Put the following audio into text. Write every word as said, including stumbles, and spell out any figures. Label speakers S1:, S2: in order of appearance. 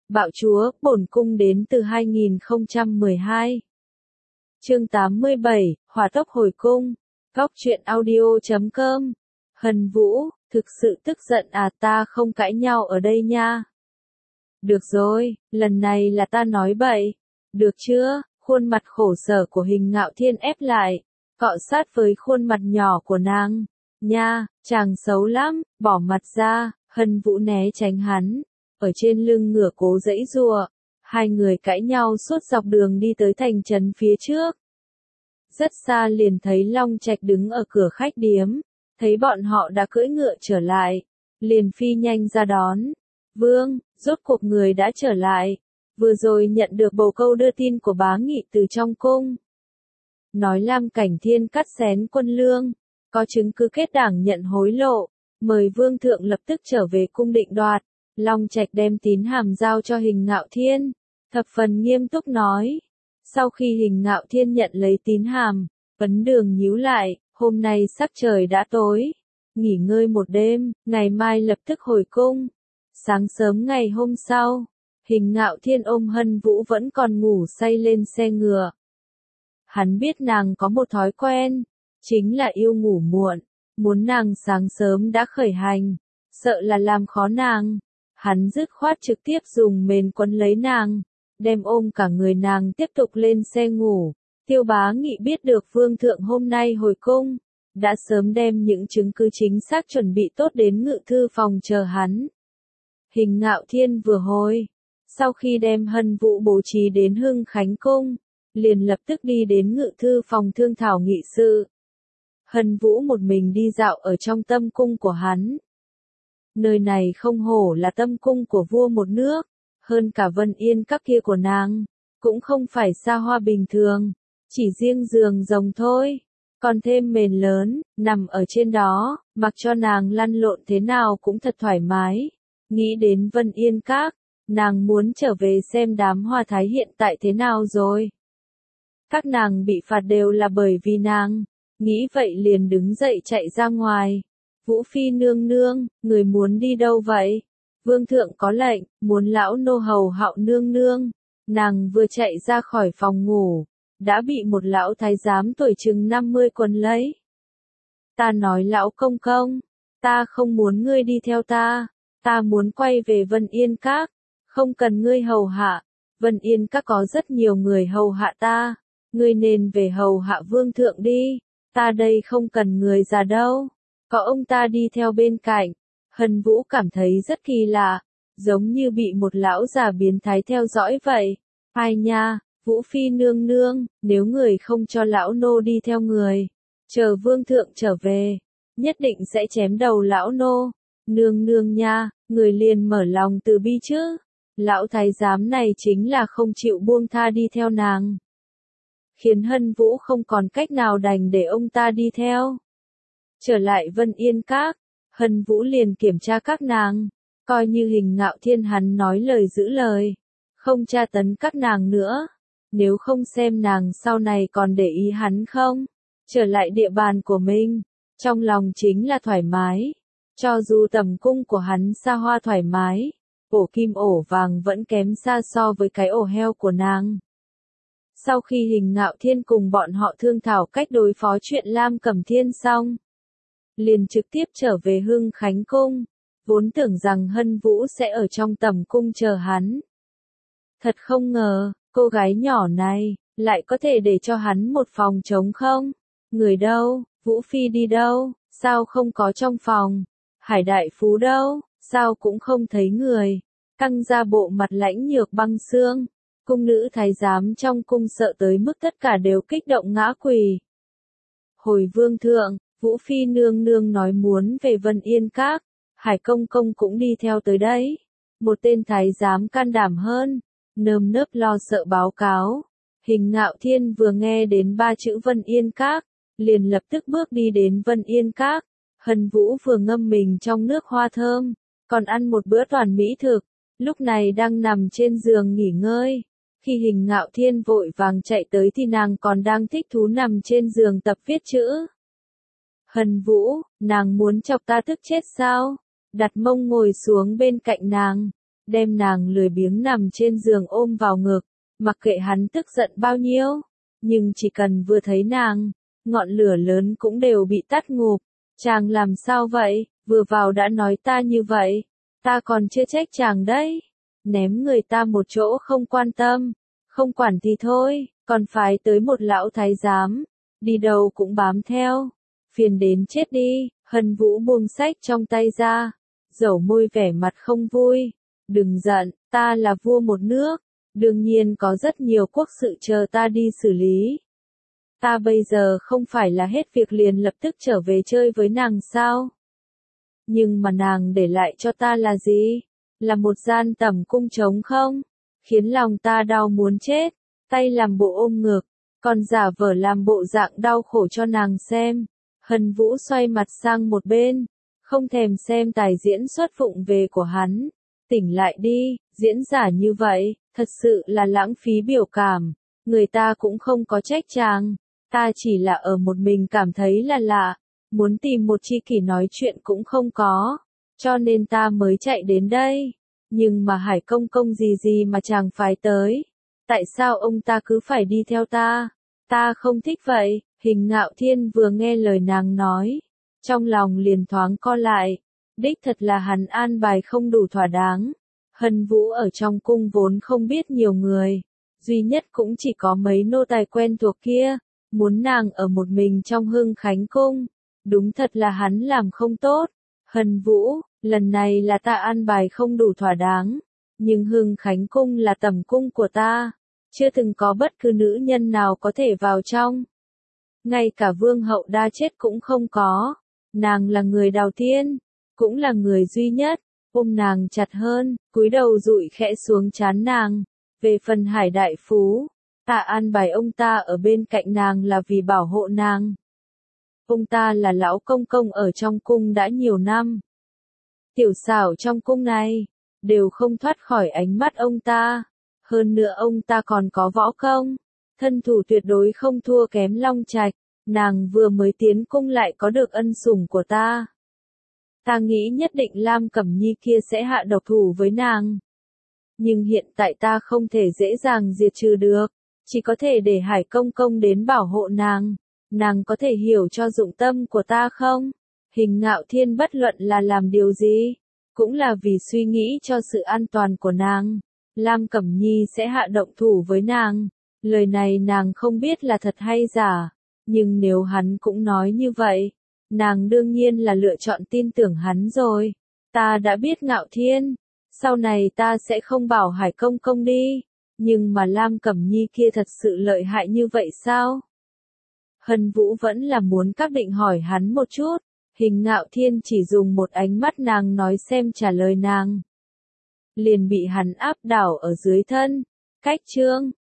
S1: Bạo chúa, bổn cung đến từ hai nghìn không trăm mười hai. Chương tám mươi bảy, hỏa tốc hồi cung. Góc truyện audio chấm com. Hân Vũ, thực sự tức giận à, ta không cãi nhau ở đây nha. Được rồi, lần này là ta nói bậy. Được chưa? Khuôn mặt khổ sở của Hình Ngạo Thiên ép lại, cọ sát với khuôn mặt nhỏ của nàng. Nha, chàng xấu lắm, bỏ mặt ra. Hân Vũ né tránh hắn, ở trên lưng ngựa cố giãy giụa. Hai người cãi nhau suốt dọc đường đi tới thành trấn phía trước. Rất xa liền thấy Long Trạch đứng ở cửa khách điếm, thấy bọn họ đã cưỡi ngựa trở lại, liền phi nhanh ra đón. Vương, rốt cuộc người đã trở lại, vừa rồi nhận được bồ câu đưa tin của bá nghị từ trong cung. Nói Lam Cảnh Thiên cắt xén quân lương, có chứng cứ kết đảng nhận hối lộ, mời Vương thượng lập tức trở về cung định đoạt. Long Trạch đem tín hàm giao cho Hình Ngạo Thiên, thập phần nghiêm túc nói. Sau khi Hình Ngạo Thiên nhận lấy tín hàm, Vấn Đường nhíu lại, hôm nay sắc trời đã tối, nghỉ ngơi một đêm, ngày mai lập tức hồi cung. Sáng sớm ngày hôm sau, Hình Ngạo Thiên ôm Hân Vũ vẫn còn ngủ say lên xe ngựa. Hắn biết nàng có một thói quen, chính là yêu ngủ muộn, muốn nàng sáng sớm đã khởi hành, sợ là làm khó nàng. Hắn dứt khoát trực tiếp dùng mền quấn lấy nàng, đem ôm cả người nàng tiếp tục lên xe ngủ. Tiêu Bá Nghị biết được Vương thượng hôm nay hồi cung, đã sớm đem những chứng cứ chính xác chuẩn bị tốt đến ngự thư phòng chờ hắn. Hình Ngạo Thiên vừa hồi, sau khi đem Hân Vũ bố trí đến Hưng Khánh cung, liền lập tức đi đến ngự thư phòng thương thảo nghị sự. Hân Vũ một mình đi dạo ở trong tâm cung của hắn. Nơi này không hổ là tâm cung của vua một nước, hơn cả Vân Yên các kia của nàng, cũng không phải xa hoa bình thường, chỉ riêng giường rồng thôi, còn thêm mền lớn, nằm ở trên đó, mặc cho nàng lăn lộn thế nào cũng thật thoải mái. Nghĩ đến Vân Yên các, nàng muốn trở về xem đám hoa thái hiện tại thế nào rồi. Các nàng bị phạt đều là bởi vì nàng, nghĩ vậy liền đứng dậy chạy ra ngoài. Vũ Phi nương nương, người muốn đi đâu vậy? Vương thượng có lệnh, muốn lão nô hầu hạo nương nương. Nàng vừa chạy ra khỏi phòng ngủ, đã bị một lão thái giám tuổi chừng năm mươi quấn lấy. Ta nói lão công công, ta không muốn ngươi đi theo ta, ta muốn quay về Vân Yên các, không cần ngươi hầu hạ. Vân Yên các có rất nhiều người hầu hạ ta, ngươi nên về hầu hạ vương thượng đi, ta đây không cần người già đâu. Có ông ta đi theo bên cạnh, Hân Vũ cảm thấy rất kỳ lạ, giống như bị một lão già biến thái theo dõi vậy. Ai nha, Vũ Phi nương nương, nếu người không cho lão nô đi theo người, chờ vương thượng trở về, nhất định sẽ chém đầu lão nô. Nương nương nha, người liền mở lòng từ bi chứ. Lão thái giám này chính là không chịu buông tha đi theo nàng, khiến Hân Vũ không còn cách nào đành để ông ta đi theo. Trở lại Vân Yên các, Hân Vũ liền kiểm tra các nàng, coi như Hình Ngạo Thiên hắn nói lời giữ lời, không tra tấn các nàng nữa, nếu không xem nàng sau này còn để ý hắn không. Trở lại địa bàn của mình, trong lòng chính là thoải mái, cho dù tầm cung của hắn xa hoa thoải mái, ổ kim ổ vàng vẫn kém xa so với cái ổ heo của nàng. Sau khi Hình Ngạo Thiên cùng bọn họ thương thảo cách đối phó chuyện Lam Cẩm Thiên xong, liền trực tiếp trở về Hưng Khánh cung, vốn tưởng rằng Hân Vũ sẽ ở trong tầm cung chờ hắn. Thật không ngờ, cô gái nhỏ này, lại có thể để cho hắn một phòng trống không? Người đâu? Vũ Phi đi đâu? Sao không có trong phòng? Hải Đại Phú đâu? Sao cũng không thấy người? Căng ra bộ mặt lãnh nhược băng xương. Cung nữ thái giám trong cung sợ tới mức tất cả đều kích động ngã quỳ. Hồi vương thượng, Vũ Phi nương nương nói muốn về Vân Yên các, Hải công công cũng đi theo tới đấy. Một tên thái giám can đảm hơn, nơm nớp lo sợ báo cáo. Hình Ngạo Thiên vừa nghe đến ba chữ Vân Yên các, liền lập tức bước đi đến Vân Yên các. Hân Vũ vừa ngâm mình trong nước hoa thơm, còn ăn một bữa toàn mỹ thực, lúc này đang nằm trên giường nghỉ ngơi. Khi Hình Ngạo Thiên vội vàng chạy tới thì nàng còn đang thích thú nằm trên giường tập viết chữ. Hân Vũ, nàng muốn chọc ta tức chết sao? Đặt mông ngồi xuống bên cạnh nàng, đem nàng lười biếng nằm trên giường ôm vào ngực, mặc kệ hắn tức giận bao nhiêu, nhưng chỉ cần vừa thấy nàng, ngọn lửa lớn cũng đều bị tắt ngụp. Chàng làm sao vậy, vừa vào đã nói ta như vậy, ta còn chưa trách chàng đấy, ném người ta một chỗ không quan tâm, không quản thì thôi, còn phải tới một lão thái giám, đi đâu cũng bám theo, phiền đến chết đi. Hân Vũ buông sách trong tay ra, dẩu môi vẻ mặt không vui, đừng giận, ta là vua một nước, đương nhiên có rất nhiều quốc sự chờ ta đi xử lý. Ta bây giờ không phải là hết việc liền lập tức trở về chơi với nàng sao? Nhưng mà nàng để lại cho ta là gì? Là một gian tẩm cung trống không? Khiến lòng ta đau muốn chết, tay làm bộ ôm ngực, còn giả vờ làm bộ dạng đau khổ cho nàng xem. Hân Vũ xoay mặt sang một bên, không thèm xem tài diễn xuất vụng về của hắn. Tỉnh lại đi, diễn giả như vậy, thật sự là lãng phí biểu cảm, người ta cũng không có trách chàng. Ta chỉ là ở một mình cảm thấy là lạ, muốn tìm một tri kỷ nói chuyện cũng không có, cho nên ta mới chạy đến đây. Nhưng mà Hải công công gì gì mà chàng phải tới, tại sao ông ta cứ phải đi theo ta, ta không thích vậy. Hình Ngạo Thiên vừa nghe lời nàng nói, trong lòng liền thoáng co lại, đích thật là hắn an bài không đủ thỏa đáng. Hân Vũ ở trong cung vốn không biết nhiều người, duy nhất cũng chỉ có mấy nô tài quen thuộc kia, muốn nàng ở một mình trong Hưng Khánh cung, đúng thật là hắn làm không tốt. Hân Vũ, lần này là ta an bài không đủ thỏa đáng, nhưng Hưng Khánh cung là tẩm cung của ta, chưa từng có bất cứ nữ nhân nào có thể vào trong. Ngay cả vương hậu đa chết cũng không có, nàng là người đầu tiên, cũng là người duy nhất. Ôm nàng chặt hơn, cúi đầu dụi khẽ xuống trán nàng. Về phần Hải đại phú, ta an bài ông ta ở bên cạnh nàng là vì bảo hộ nàng. Ông ta là lão công công ở trong cung đã nhiều năm. Tiểu xảo trong cung này, đều không thoát khỏi ánh mắt ông ta. Hơn nữa ông ta còn có võ công, thân thủ tuyệt đối không thua kém Long Trạch. Nàng vừa mới tiến cung lại có được ân sủng của ta. Ta nghĩ nhất định Lam Cẩm Nhi kia sẽ hạ độc thủ với nàng. Nhưng hiện tại ta không thể dễ dàng diệt trừ được, chỉ có thể để Hải công công đến bảo hộ nàng. Nàng có thể hiểu cho dụng tâm của ta không? Hình Ngạo Thiên bất luận là làm điều gì, cũng là vì suy nghĩ cho sự an toàn của nàng. Lam Cẩm Nhi sẽ hạ động thủ với nàng. Lời này nàng không biết là thật hay giả, nhưng nếu hắn cũng nói như vậy, nàng đương nhiên là lựa chọn tin tưởng hắn rồi. Ta đã biết Ngạo Thiên, sau này ta sẽ không bảo Hải công công đi, nhưng mà Lam Cẩm Nhi kia thật sự lợi hại như vậy sao? Hân Vũ vẫn là muốn các định hỏi hắn một chút, Hình Ngạo Thiên chỉ dùng một ánh mắt nàng nói xem trả lời nàng. Liền bị hắn áp đảo ở dưới thân. Cách chương